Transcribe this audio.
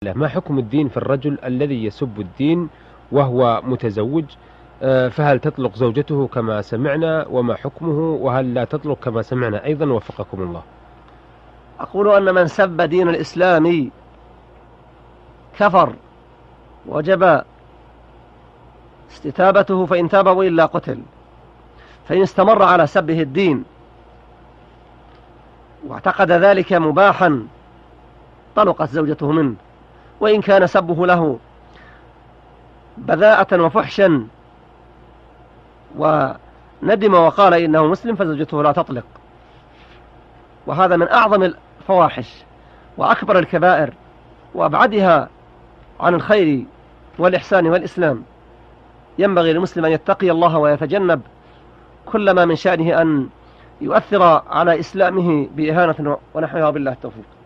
ما حكم الدين في الرجل الذي يسب الدين وهو متزوج؟ فهل تطلق زوجته كما سمعنا؟ وما حكمه؟ وهل لا تطلق كما سمعنا أيضا؟ وفقكم الله. أقول أن من سب دين الإسلام كفر، وجب استتابته، فإن تاب وإلا قتل. فإن استمر على سبه الدين واعتقد ذلك مباحا طلقت زوجته منه، وإن كان سبه له بذاءة وفحشا وندم وقال إنه مسلم فزوجته لا تطلق. وهذا من أعظم الفواحش وأكبر الكبائر وأبعدها عن الخير والإحسان والإسلام. ينبغي للمسلم أن يتقي الله ويتجنب كل ما من شأنه أن يؤثر على إسلامه بإهانة ونحوها، بالله التوفيق.